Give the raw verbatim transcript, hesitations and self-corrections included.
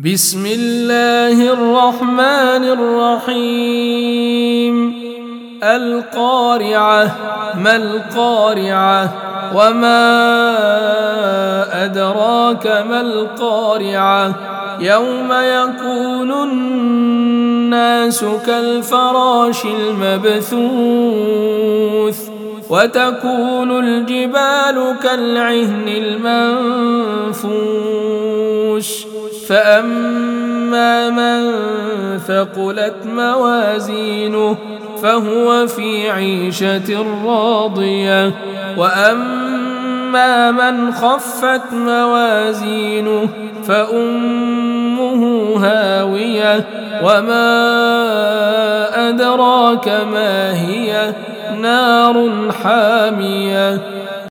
بسم الله الرحمن الرحيم القارعة ما القارعة وما أدراك ما القارعة يوم يكون الناس كالفراش المبثوث وتكون الجبال كالعهن المنفوش فأما من ثقلت موازينه فهو في عيشة راضية وأما من خفت موازينه فأمه هاوية وما أدراك ما هي نار حامية